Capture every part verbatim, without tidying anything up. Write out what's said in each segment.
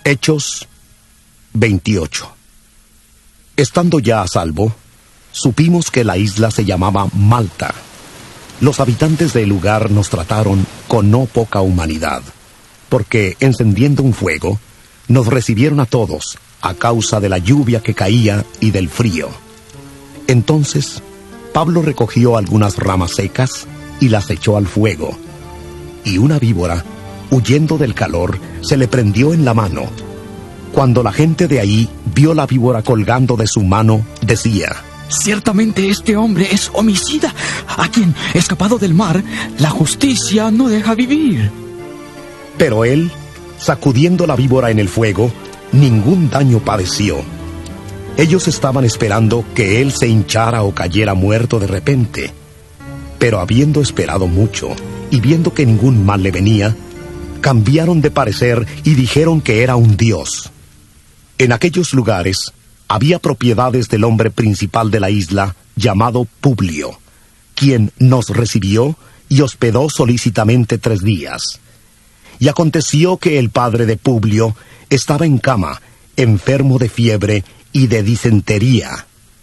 Hechos veintiocho. Estando ya a salvo, supimos que la isla se llamaba Malta. Los habitantes del lugar nos trataron con no poca humanidad, porque, encendiendo un fuego, nos recibieron a todos, a causa de la lluvia que caía y del frío. Entonces, Pablo recogió algunas ramas secas y las echó al fuego, y una víbora, huyendo del calor, se le prendió en la mano. Cuando la gente de ahí vio la víbora colgando de su mano, decía: ciertamente este hombre es homicida, a quien, escapado del mar, la justicia no deja vivir. Pero él, sacudiendo la víbora en el fuego, ningún daño padeció. Ellos estaban esperando que él se hinchara o cayera muerto de repente. Pero habiendo esperado mucho, y viendo que ningún mal le venía, cambiaron de parecer y dijeron que era un dios. En aquellos lugares había propiedades del hombre principal de la isla, llamado Publio, quien nos recibió y hospedó solícitamente tres días. Y aconteció que el padre de Publio estaba en cama, enfermo de fiebre y de disentería.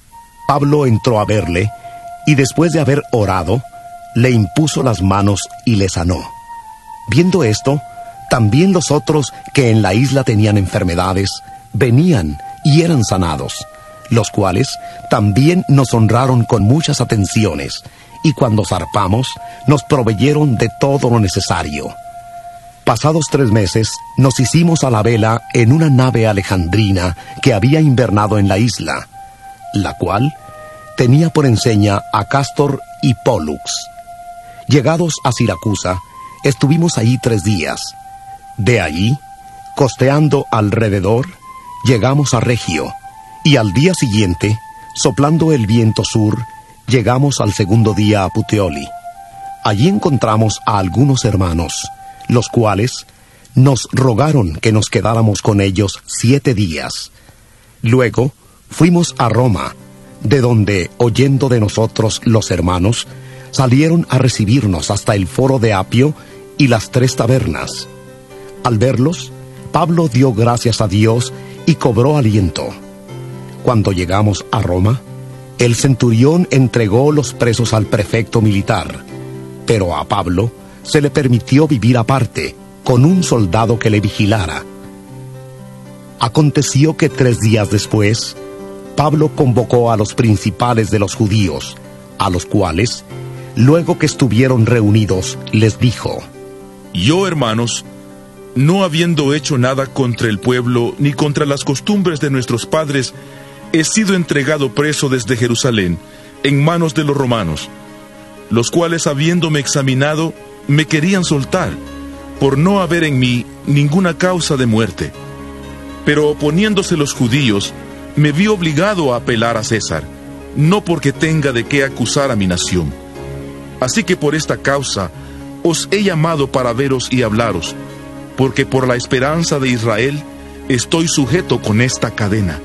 Pablo entró a verle, y después de haber orado, le impuso las manos y le sanó. Viendo esto, también los otros que en la isla tenían enfermedades, venían y eran sanados, los cuales también nos honraron con muchas atenciones, y cuando zarpamos, nos proveyeron de todo lo necesario. Pasados tres meses, nos hicimos a la vela en una nave alejandrina que había invernado en la isla, la cual tenía por enseña a Cástor y Pólux. Llegados a Siracusa, estuvimos allí tres días. De allí, costeando alrededor, llegamos a Regio, y al día siguiente, soplando el viento sur, llegamos al segundo día a Puteoli. Allí encontramos a algunos hermanos, los cuales nos rogaron que nos quedáramos con ellos siete días. Luego fuimos a Roma, de donde, oyendo de nosotros los hermanos, salieron a recibirnos hasta el foro de Apio y las tres tabernas. Al verlos, Pablo dio gracias a Dios y cobró aliento. Cuando llegamos a Roma, el centurión entregó los presos al prefecto militar, pero a Pablo se le permitió vivir aparte, con un soldado que le vigilara. Aconteció que tres días después, Pablo convocó a los principales de los judíos, a los cuales, luego que estuvieron reunidos, les dijo: Yo, hermanos, no habiendo hecho nada contra el pueblo, ni contra las costumbres de nuestros padres, he sido entregado preso desde Jerusalén, en manos de los romanos, los cuales, habiéndome examinado, me querían soltar, por no haber en mí ninguna causa de muerte. Pero oponiéndose los judíos, me vi obligado a apelar a César, no porque tenga de qué acusar a mi nación. Así que por esta causa os he llamado para veros y hablaros, porque por la esperanza de Israel estoy sujeto con esta cadena.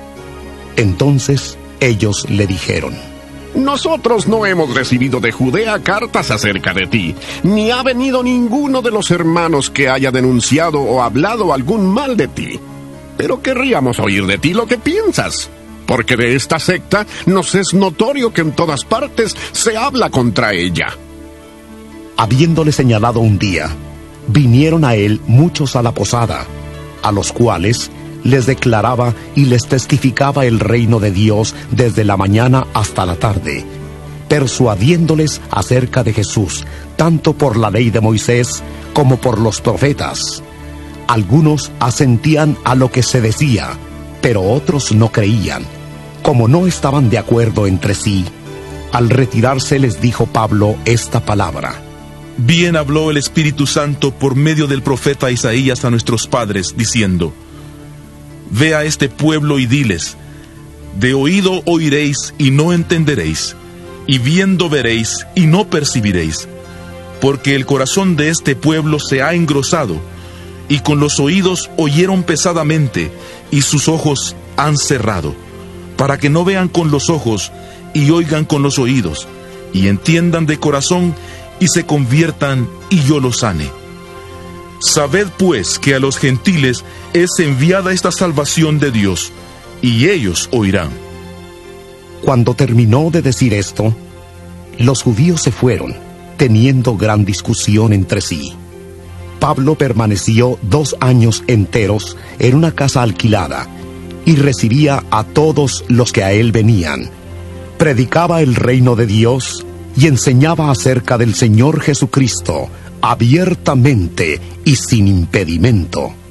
Entonces ellos le dijeron: Nosotros no hemos recibido de Judea cartas acerca de ti, ni ha venido ninguno de los hermanos que haya denunciado o hablado algún mal de ti. Pero querríamos oír de ti lo que piensas, porque de esta secta nos es notorio que en todas partes se habla contra ella. Habiéndole señalado un día, vinieron a él muchos a la posada, a los cuales les declaraba y les testificaba el reino de Dios desde la mañana hasta la tarde, persuadiéndoles acerca de Jesús, tanto por la ley de Moisés como por los profetas. Algunos asentían a lo que se decía, pero otros no creían. Como no estaban de acuerdo entre sí, al retirarse les dijo Pablo esta palabra: Bien habló el Espíritu Santo por medio del profeta Isaías a nuestros padres, diciendo: Ve a este pueblo y diles: de oído oiréis y no entenderéis, y viendo veréis y no percibiréis, porque el corazón de este pueblo se ha engrosado, y con los oídos oyeron pesadamente, y sus ojos han cerrado, para que no vean con los ojos, y oigan con los oídos, y entiendan de corazón, y se conviertan, y yo los sane. Sabed pues que a los gentiles es enviada esta salvación de Dios, y ellos oirán. Cuando terminó de decir esto, los judíos se fueron, teniendo gran discusión entre sí. Pablo permaneció dos años enteros en una casa alquilada, y recibía a todos los que a él venían. Predicaba el reino de Dios y enseñaba acerca del Señor Jesucristo, abiertamente y sin impedimento.